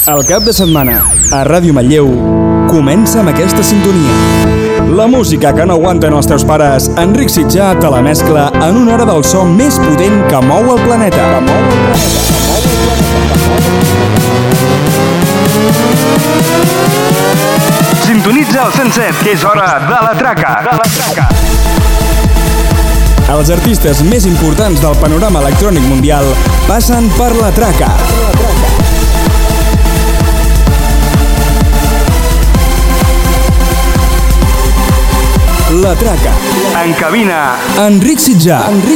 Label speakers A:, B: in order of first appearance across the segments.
A: El cap de setmana, a Ràdio Manlleu, comença amb aquesta sintonia. La música que no aguanten els teus pares, Enric Sitjà te la mescla en una hora del so més potent que mou el planeta. Sintonitza el 107, que és hora de la traca. Els artistes més importants del panorama electrònic mundial passen per la traca. La traca. En cabina, Enric Sitjà.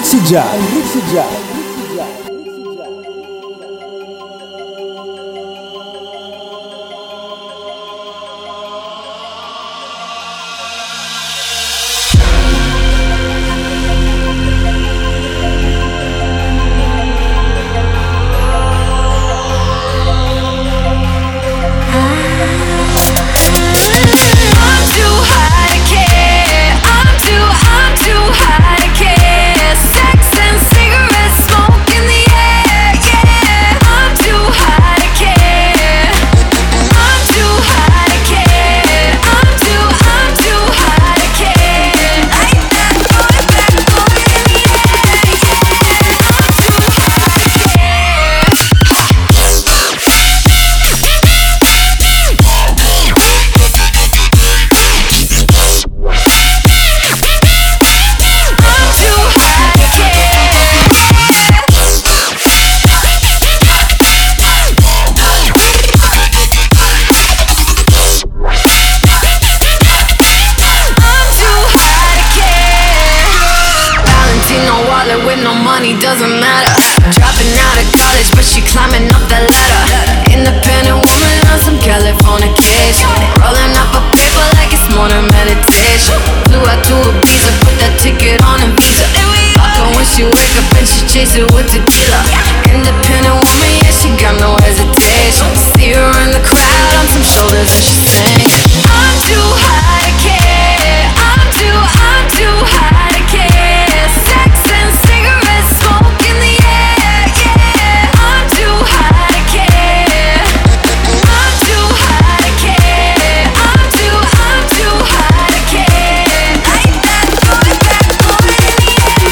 B: Doesn't matter. Dropping out of college, but she climbing up the ladder. Independent woman on some Californication. Rolling up a paper like it's morning meditation. Flew out to Ibiza, put that ticket on a visa. Fuck her when she wake up and she chase it with tequila. Independent woman, yeah, she got no hesitation. See her in the crowd on some shoulders and she sings. I'm too high to care. I'm too high to care. Sex and cigarettes, smoke in the air, yeah. I'm too high to care. I'm too high to care. I'm too high to care. Like that boy in the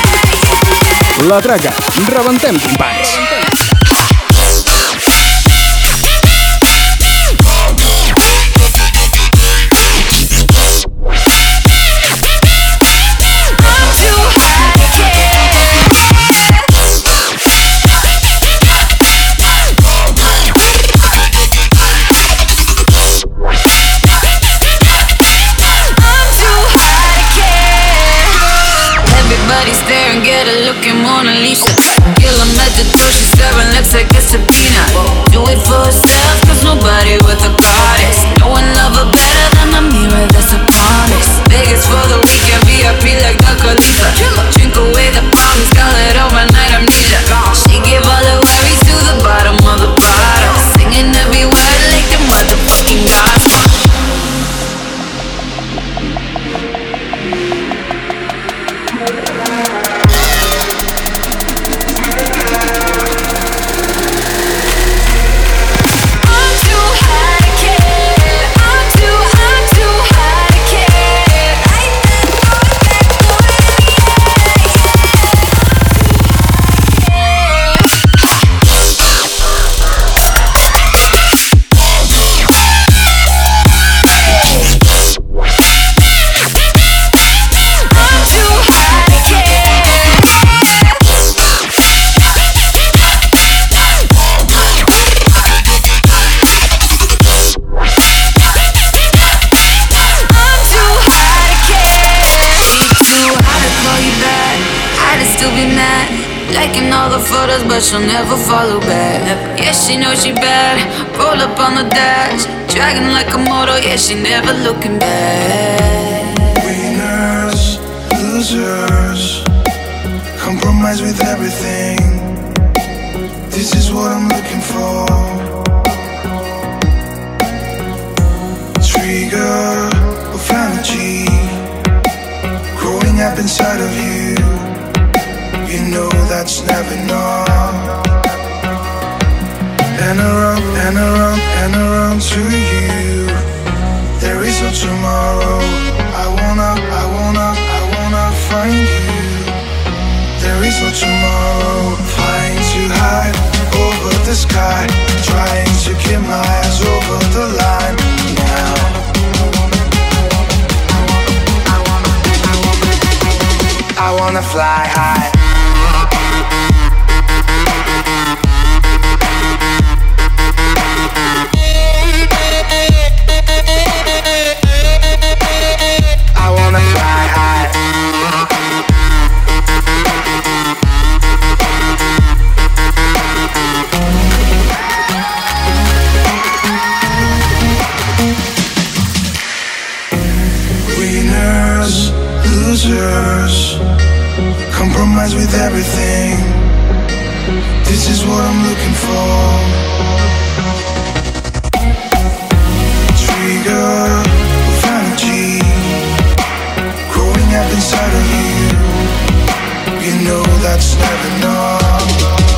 B: air, yeah.
A: La traca. Rebentem companys.
B: Mona Lisa, kill him at the door, she's serving lips like a subpoena. Do it for herself, cause nobody with a goddess. No one love her better than the mirror that's upon us. Vegas for the weekend, VIP like the Khalifa. Drink away the problems, call it overnight amnesia. She give all her worries to the bottom of the bottle, singing every word like the motherfucking gospel. But she'll never follow back. Yeah, she knows she bad. Roll up on the dash, dragging like a motor. Yeah, she never looking back.
C: Winners, losers, compromise with everything. This is what I'm looking for. Trigger of energy growing up inside of you. You know that's never enough. And a rope and around to you. There is no tomorrow. I wanna find you. There is no tomorrow. Flying too high over the sky, trying to keep my eyes over the line now. I wanna fly high. I wanna fly high. Winners, losers, compromise with everything. This is what I'm looking for. Trigger of energy growing up inside of you. You know that's never enough.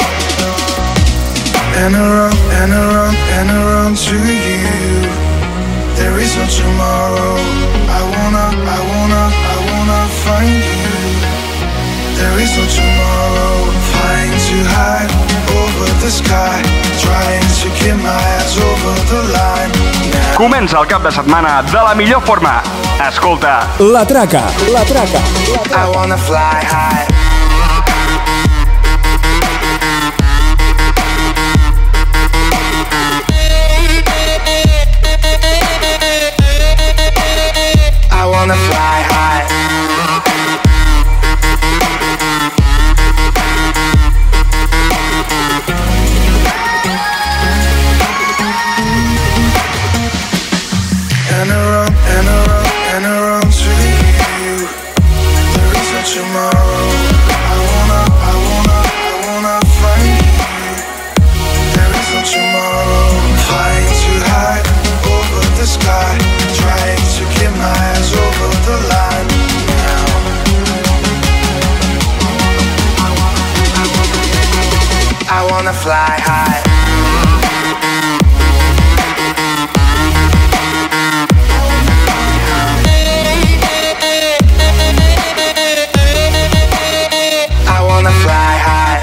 C: And around and around and around to you. There is no tomorrow. I wanna find you. There is no tomorrow. Flying too high over the sky, trying to keep my eyes over the line now.
A: Comença el cap de setmana de la millor forma. Escolta, La Traca.
C: I wanna fly high. I wanna fly high. And around and around and around to you. There is no tomorrow. I wanna find you. There is no tomorrow. Flying too high over the sky, trying to keep my eyes over the line now. I wanna fly high. I wanna fly high.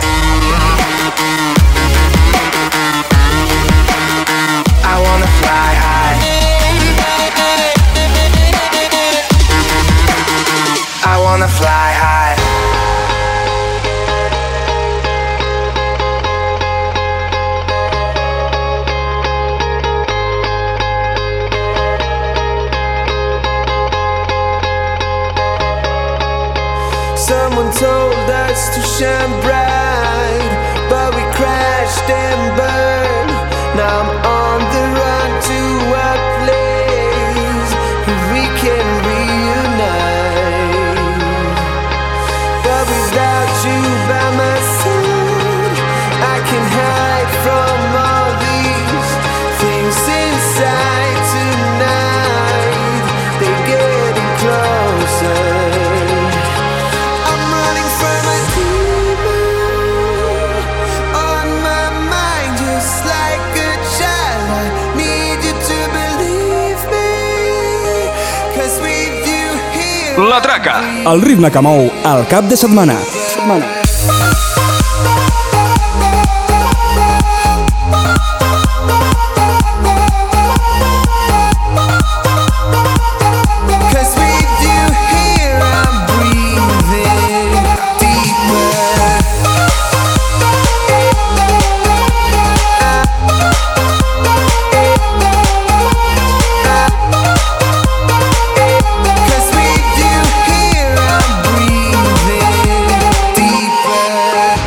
C: I wanna fly high. I wanna fly high.
D: Someone told us to shine bright, but we crashed and burned. Now I'm on the run to a place where we can reunite. But without you by my side, I can hide from all these things inside tonight. They're getting closer.
A: La Traca, el ritme que mou el cap de setmana.
D: Deeper.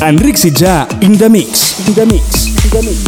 A: Enric Sitjà, In The Mix. In The Mix. In The Mix.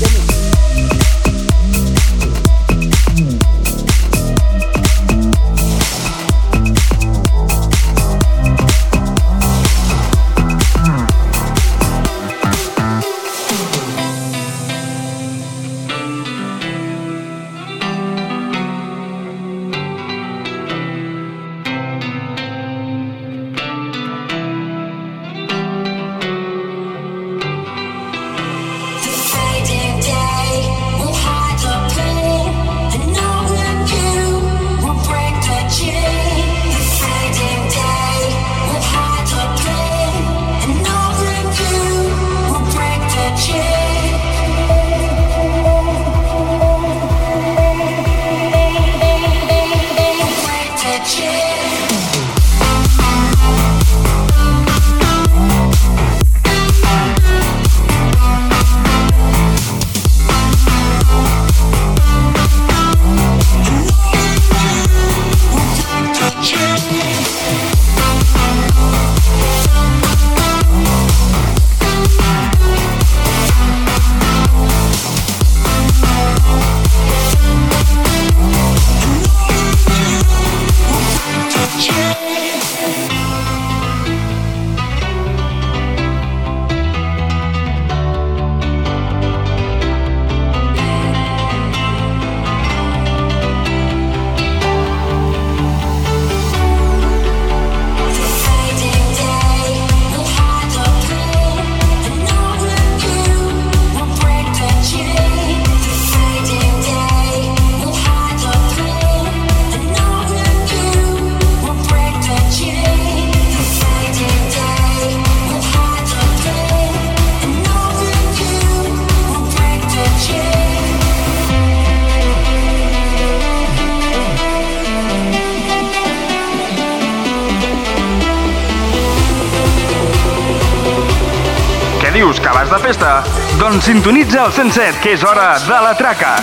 A: Dius que vas de festa? Doncs sintonitza el 107, que és hora de la traca.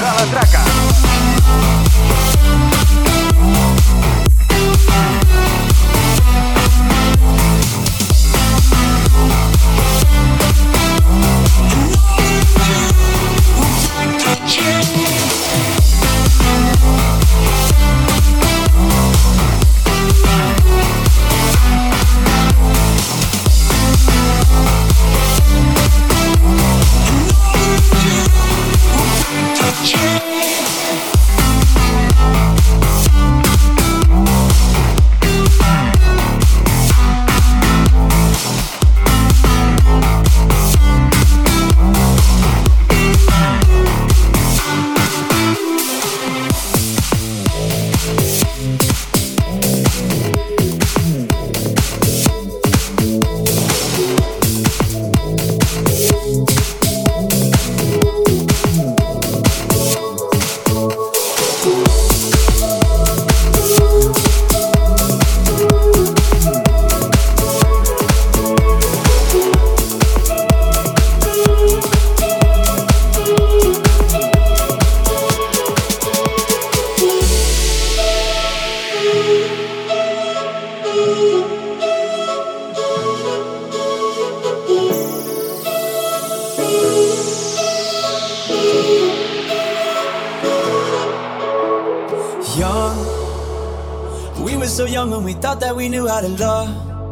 E: We knew how to love.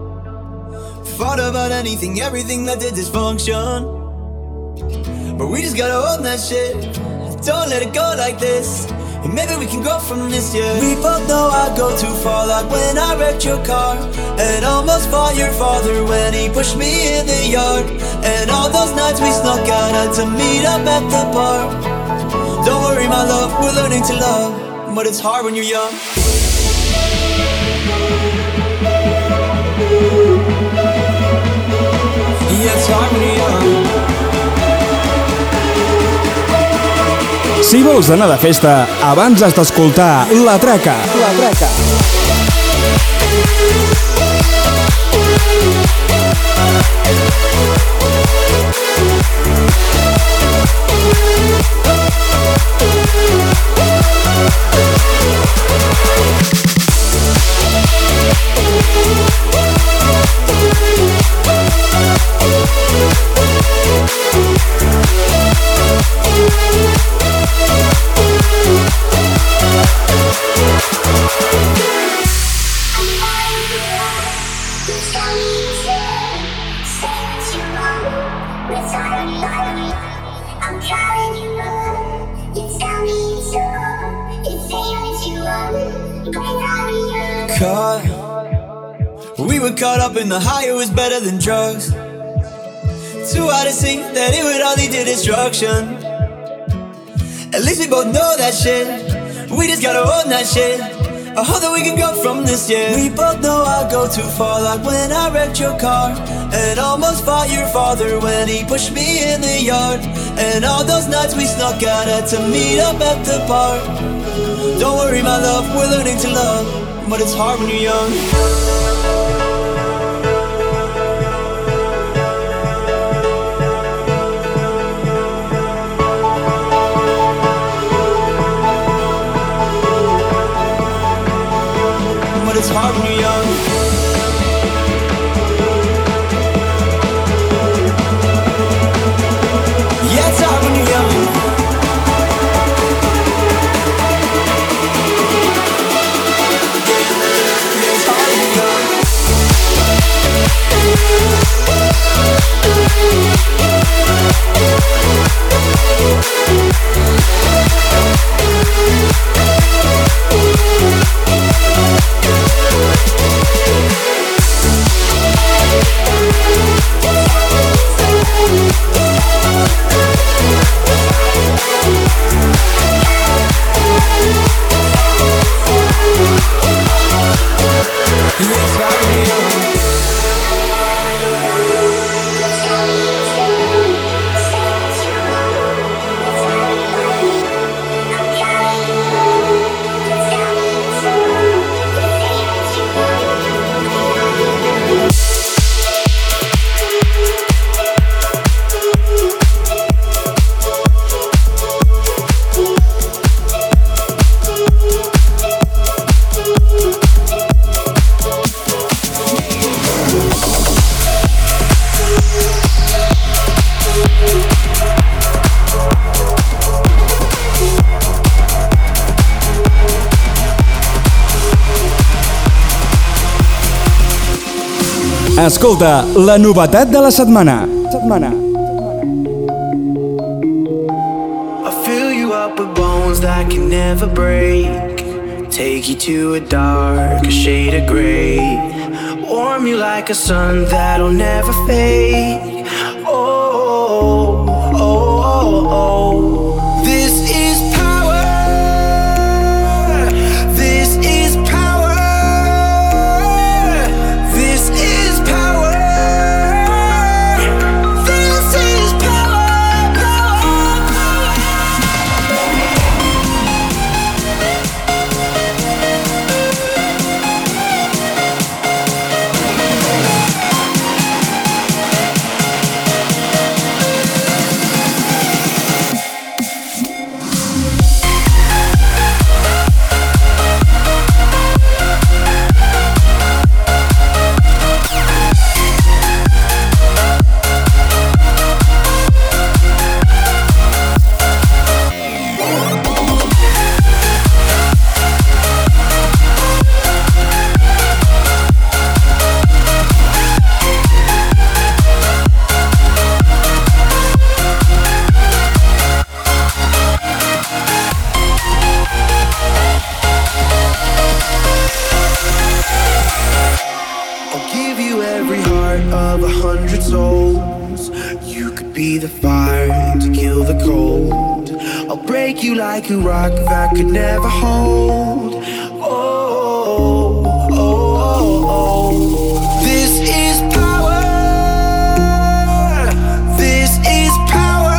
E: Fought about anything, everything that did dysfunction. But we just gotta hold that shit. Don't let it go like this. And maybe we can grow from this, yeah. We both know I go too far, like when I wrecked your car and almost fought your father when he pushed me in the yard. And all those nights we snuck out to meet up at the bar. Don't worry, my love, we're learning to love, but it's hard when you're young. Yeah, it's hard when you're young.
A: Si vols anar de festa, abans has d'escoltar La Traca. La Traca.
E: We were caught up in the high, it was better than drugs. Too hard to see that it would all lead to destruction. At least we both know that shit. We just gotta own that shit. I hope that we can go from this, yeah. We both know I'll go too far, like when I wrecked your car and almost fought your father when he pushed me in the yard. And all those nights we snuck out had to meet up at the park. Don't worry, my love, we're learning to love, but it's hard when you're young. But it's hard when you're young. Yeah, it's hard when you're young. Yeah, it's hard when you're young.
A: Escolta, la novetat de la setmana.
D: I'll fill you up with bones that can never break. Take you to a darker shade of gray. Warm you like a sun that'll never fade. Oh, oh, oh, oh. This is power. This is power. This is power. This is power, power, power. I'll give you every heart of 100 souls. You could be the fire to kill the cold. I'll break you like a rock that could never hold. Oh, oh, oh, oh. This is power. This is power.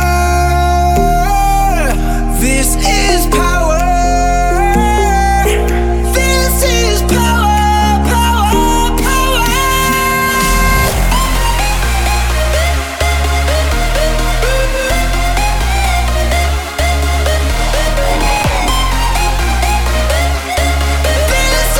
D: This is power. This is power, power, power. This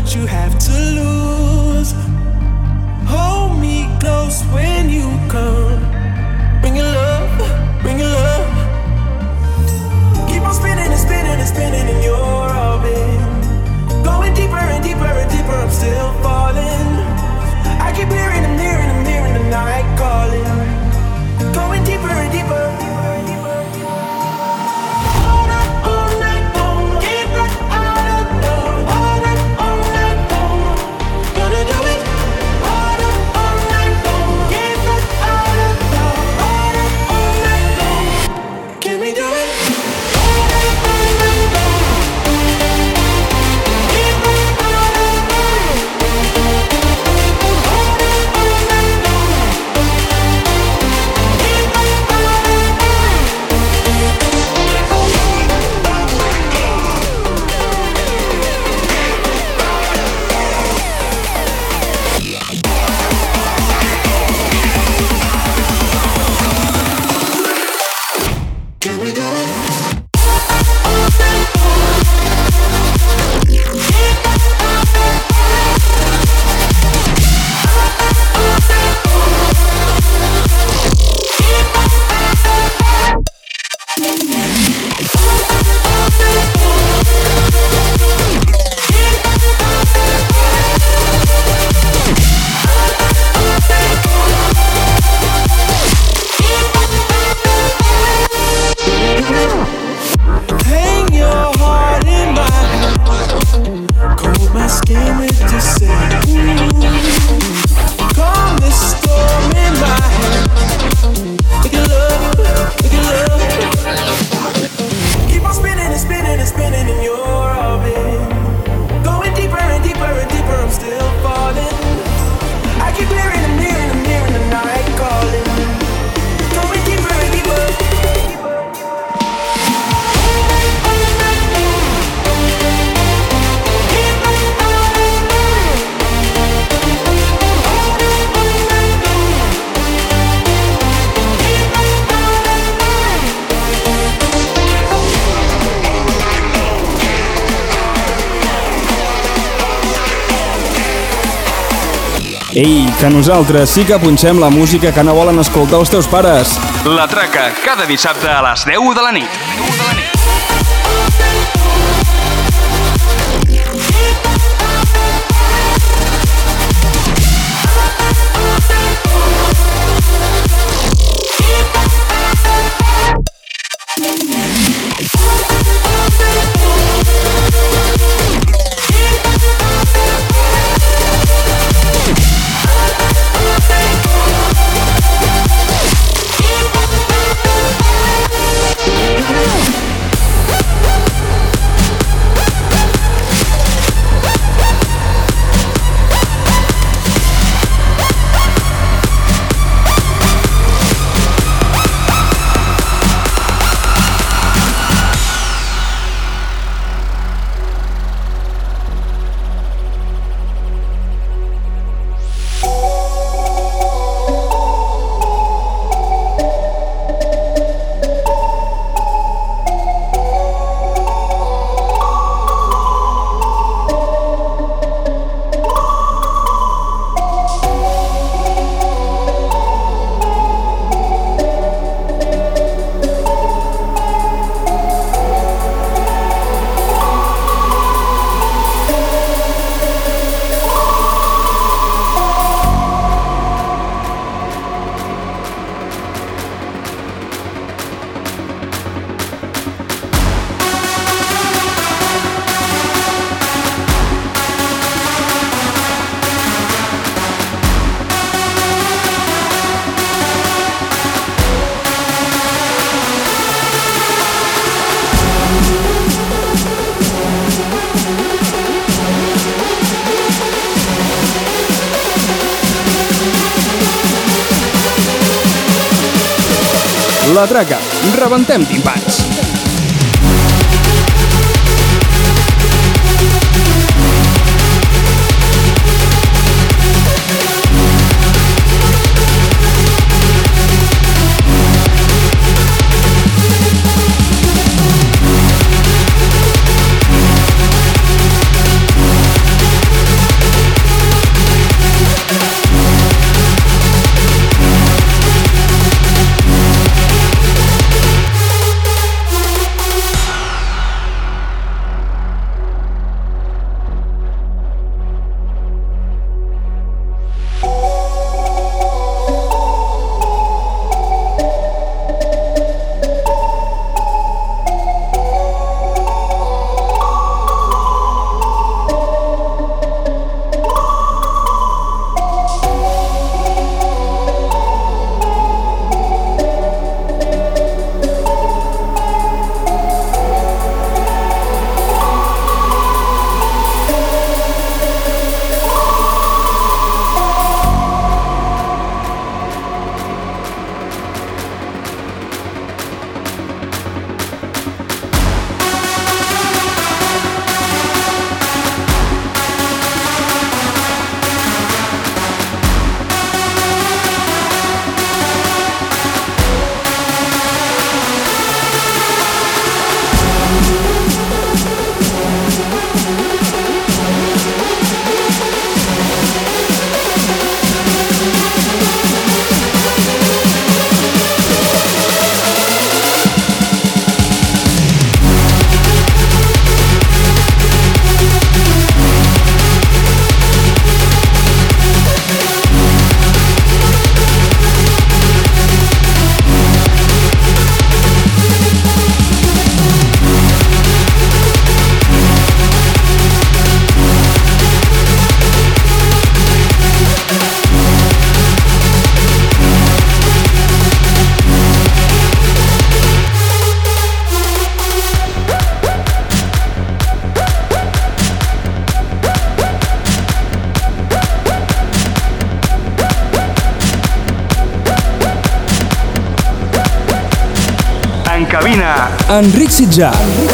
D: what you have to lose. Hold me close when you come. Bring your love, bring your love. Keep on spinning and spinning and spinning in your orbit. Going deeper and deeper and deeper, I'm still falling. I keep hearing and hearing and hearing the night calling. Going deeper and deeper.
A: Ei, que nosaltres sí que punxem la música que no volen escoltar els teus pares.
F: La Traca, cada dissabte a les 10 de la nit.
A: La Traca, rebentem timpans.
F: En cabina,
A: Enric Sitjà.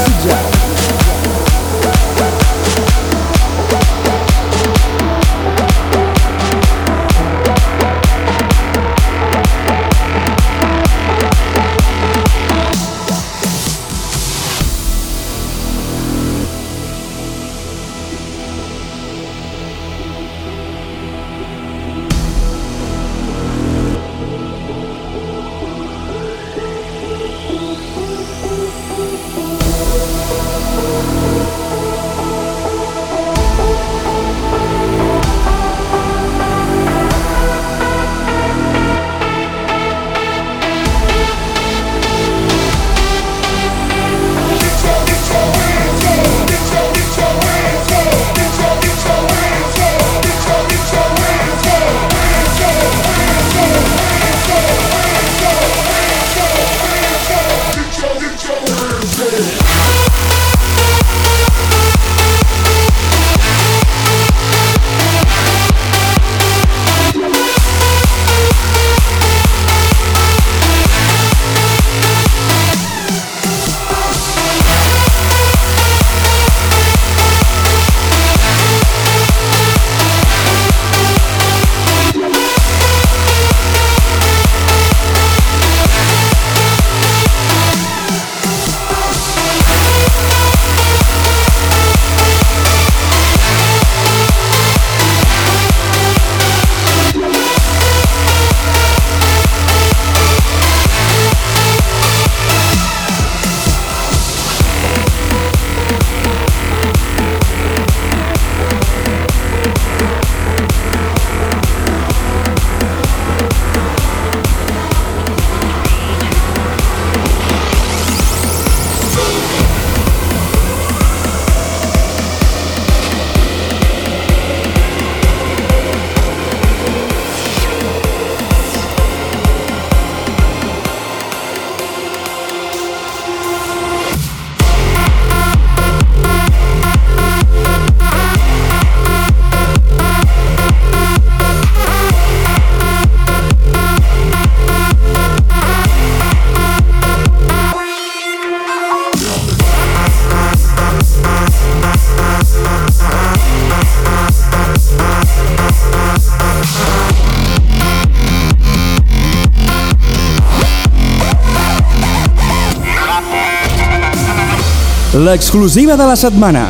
A: L'exclusiva de la setmana.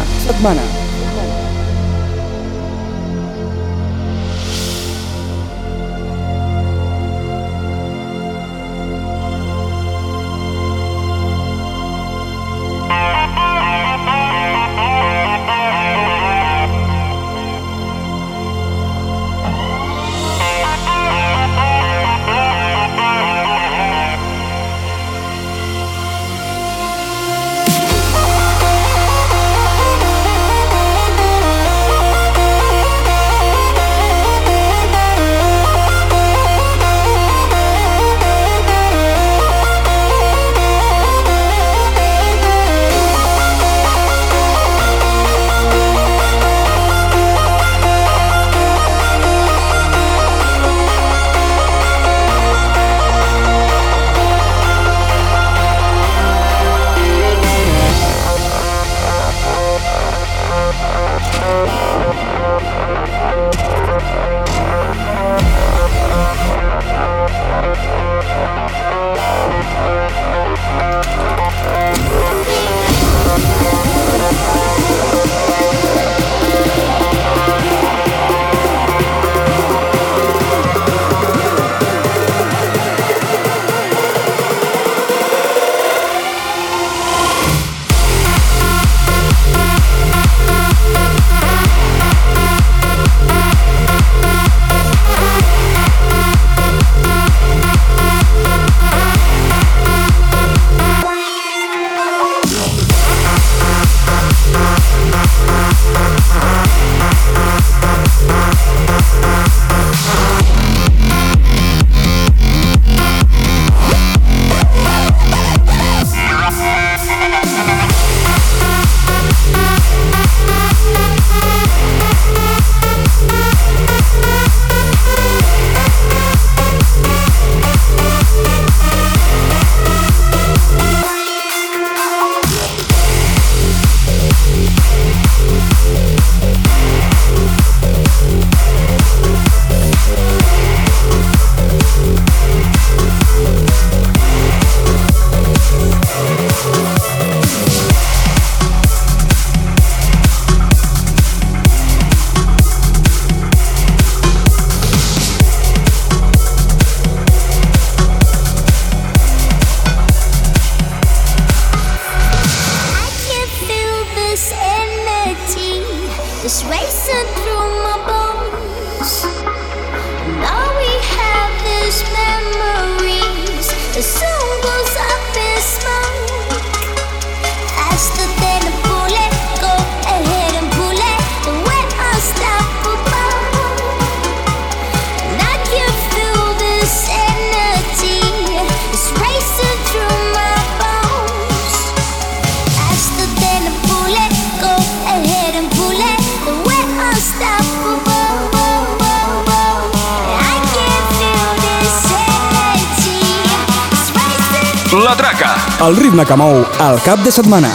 F: La Traca.
A: El ritme que mou el cap de setmana.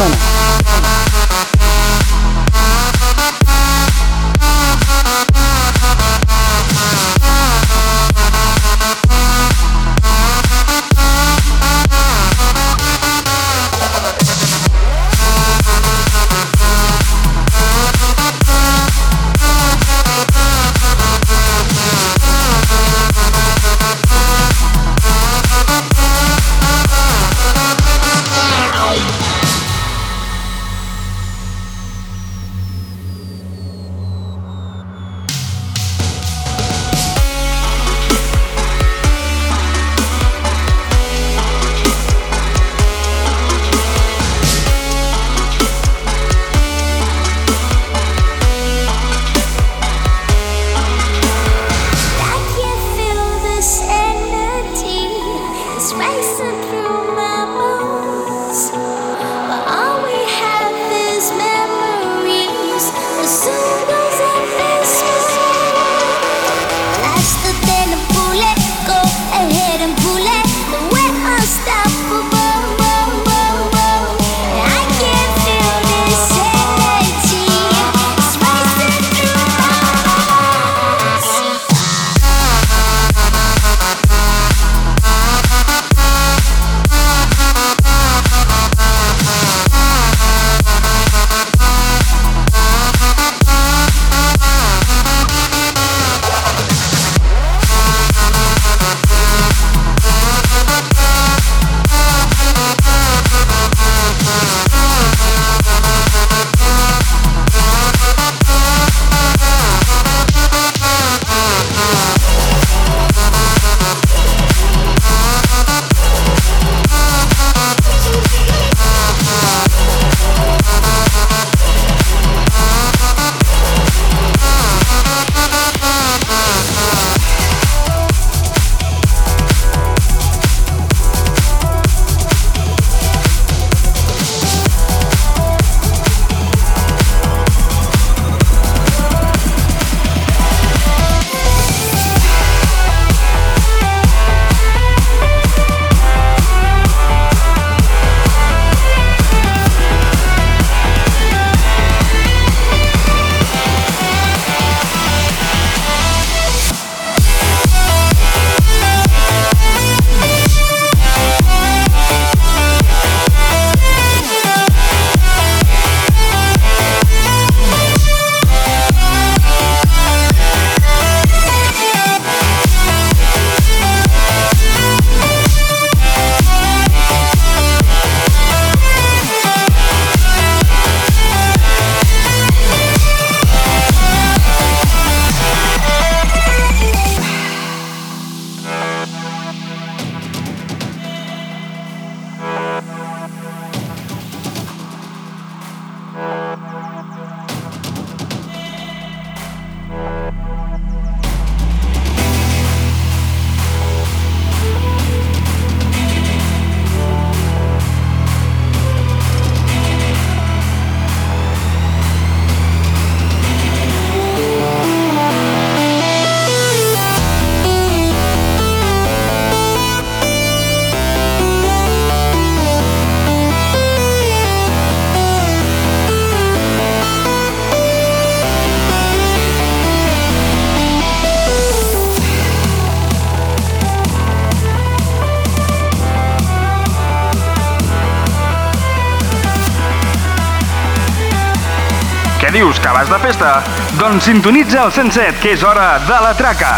F: Què dius, que vas de festa? Doncs sintonitza el 107, que és hora de la traca.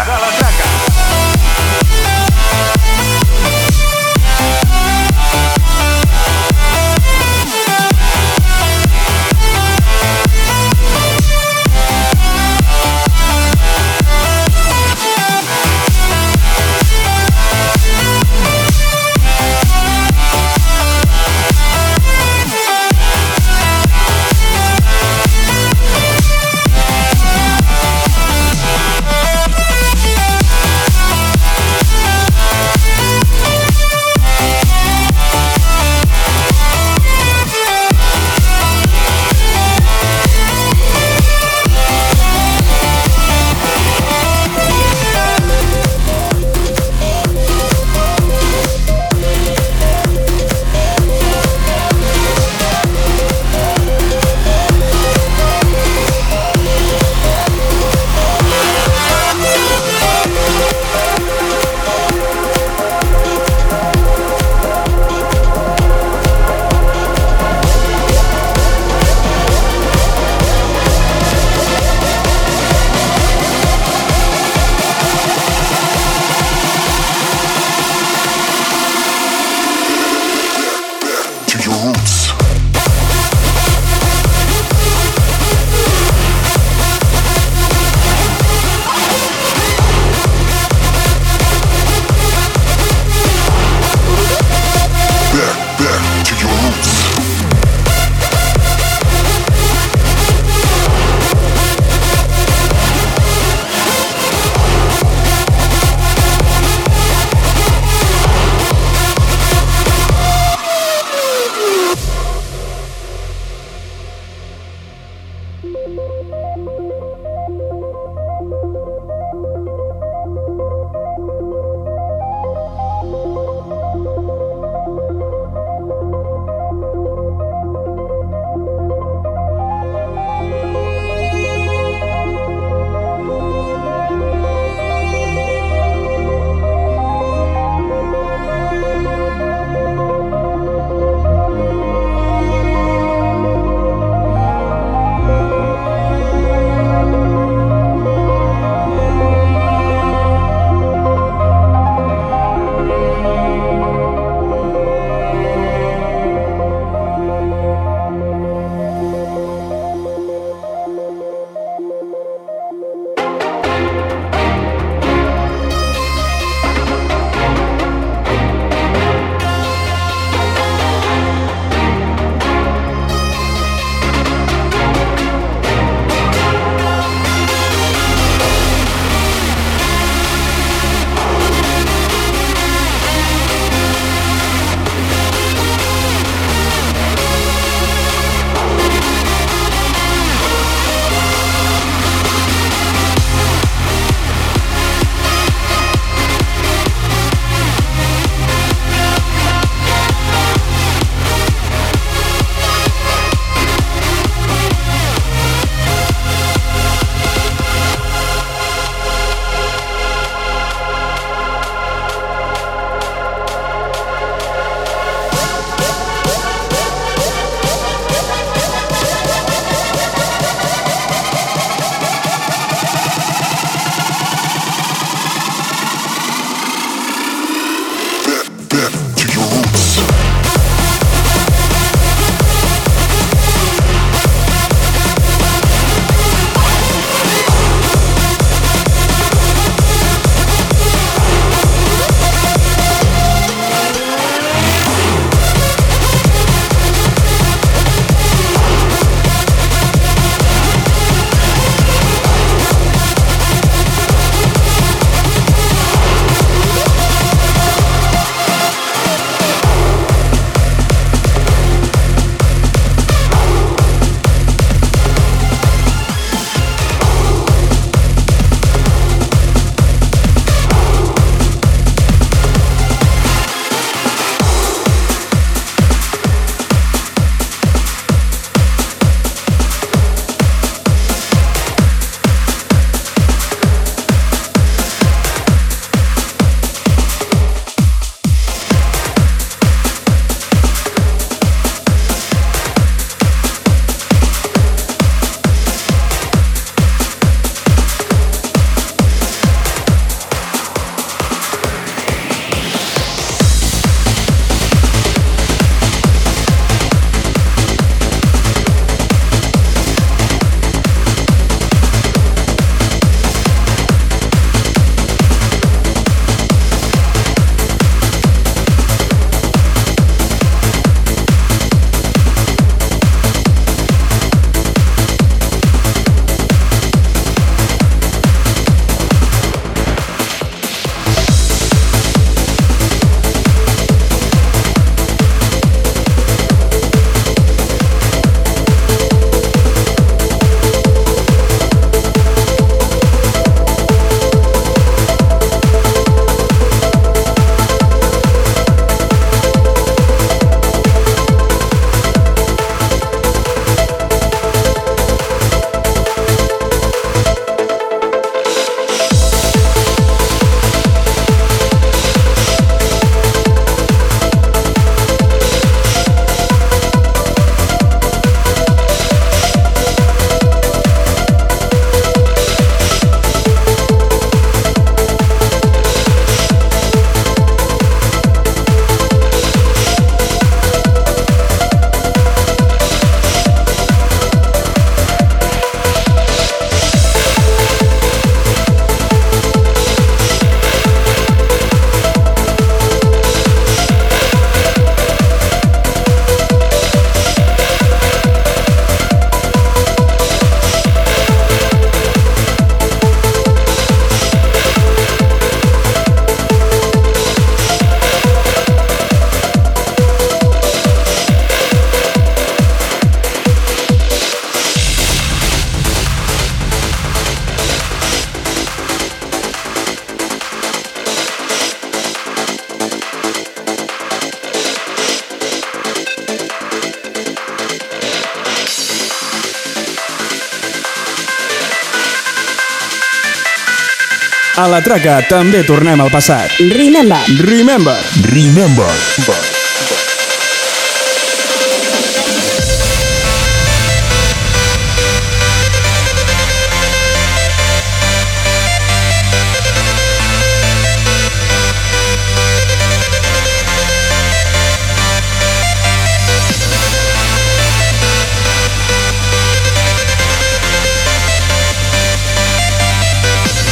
A: A la traca també tornem al passat.
G: Remember.
A: Remember.
H: Remember.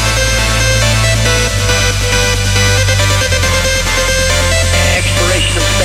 I: Expiration of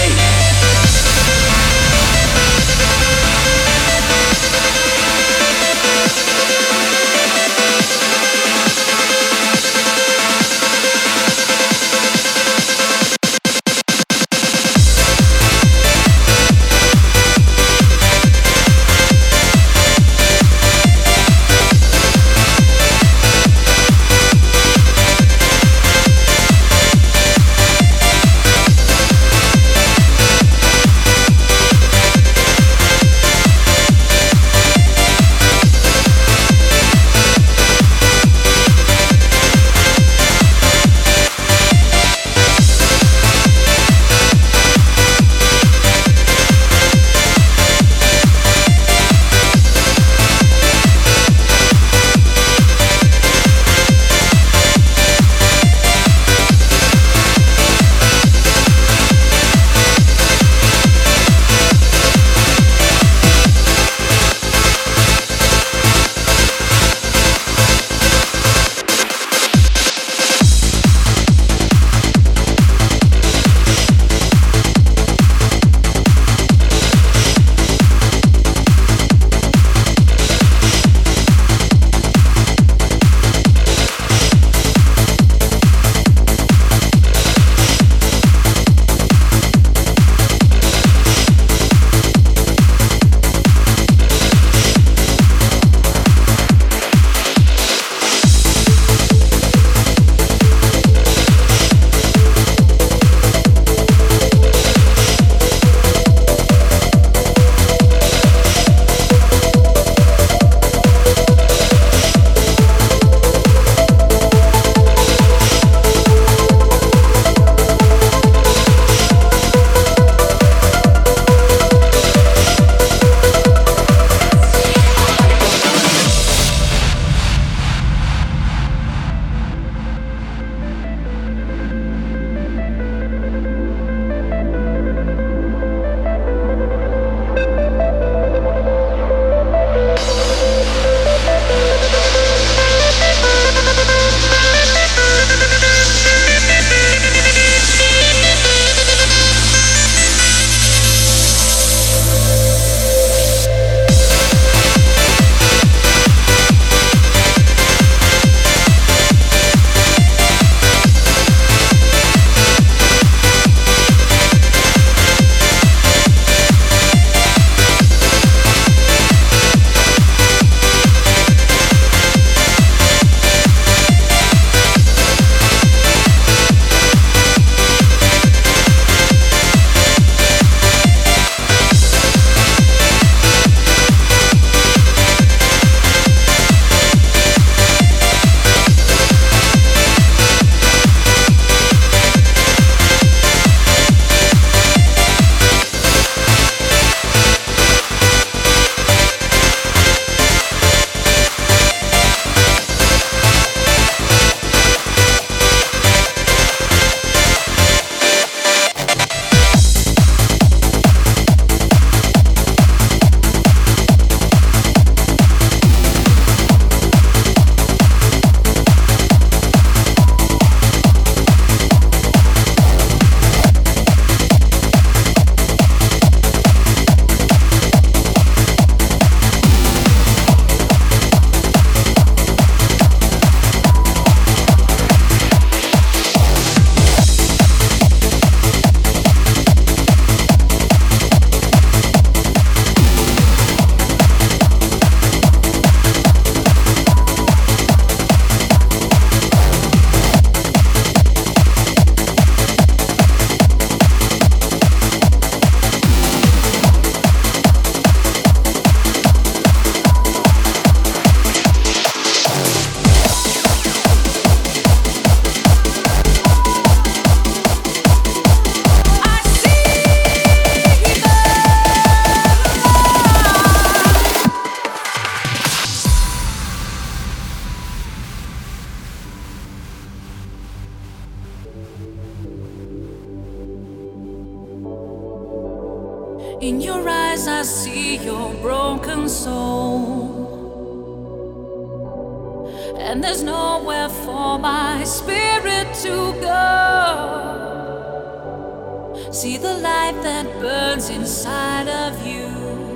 G: In your eyes I see your broken soul, and there's nowhere for my spirit to go. See the light that burns inside of you,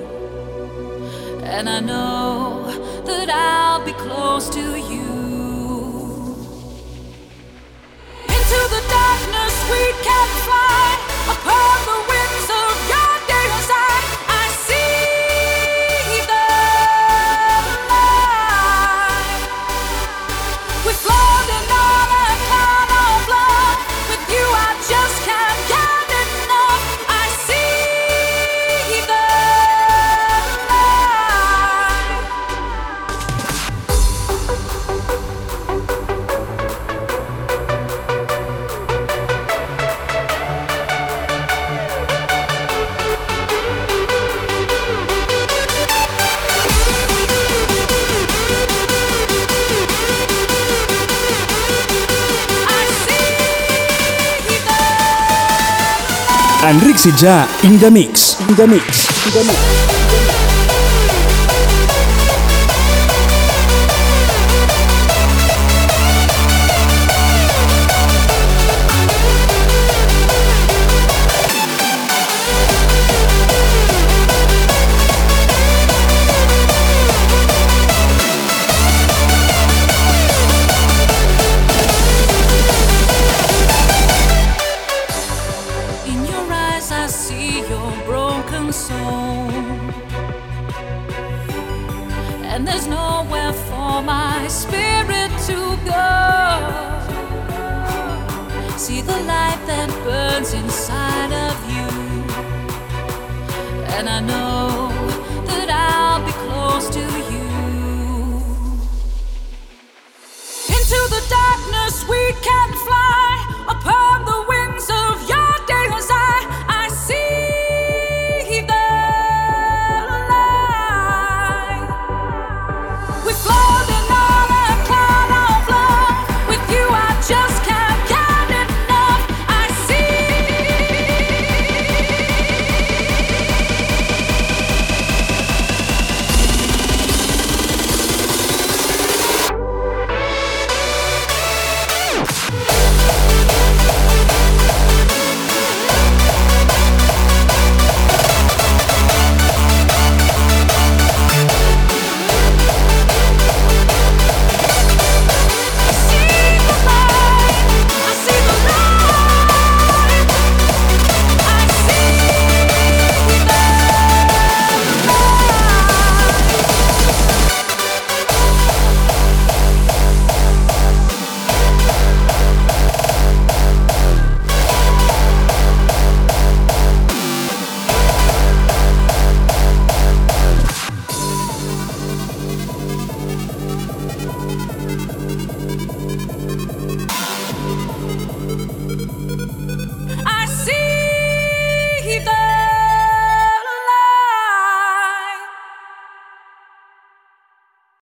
G: and I know that I'll be close to you. Into the darkness we can fly, upon the wings of your desire. I see the light. We're floating on a cloud of love. With you I just can't get enough. I see the
A: Enric Sitjar, in the mix. In the mix. In the mix.
G: And there's nowhere for my spirit to go. See the light that burns inside of you, and I know that I'll be close to you. Into the darkness we can fly.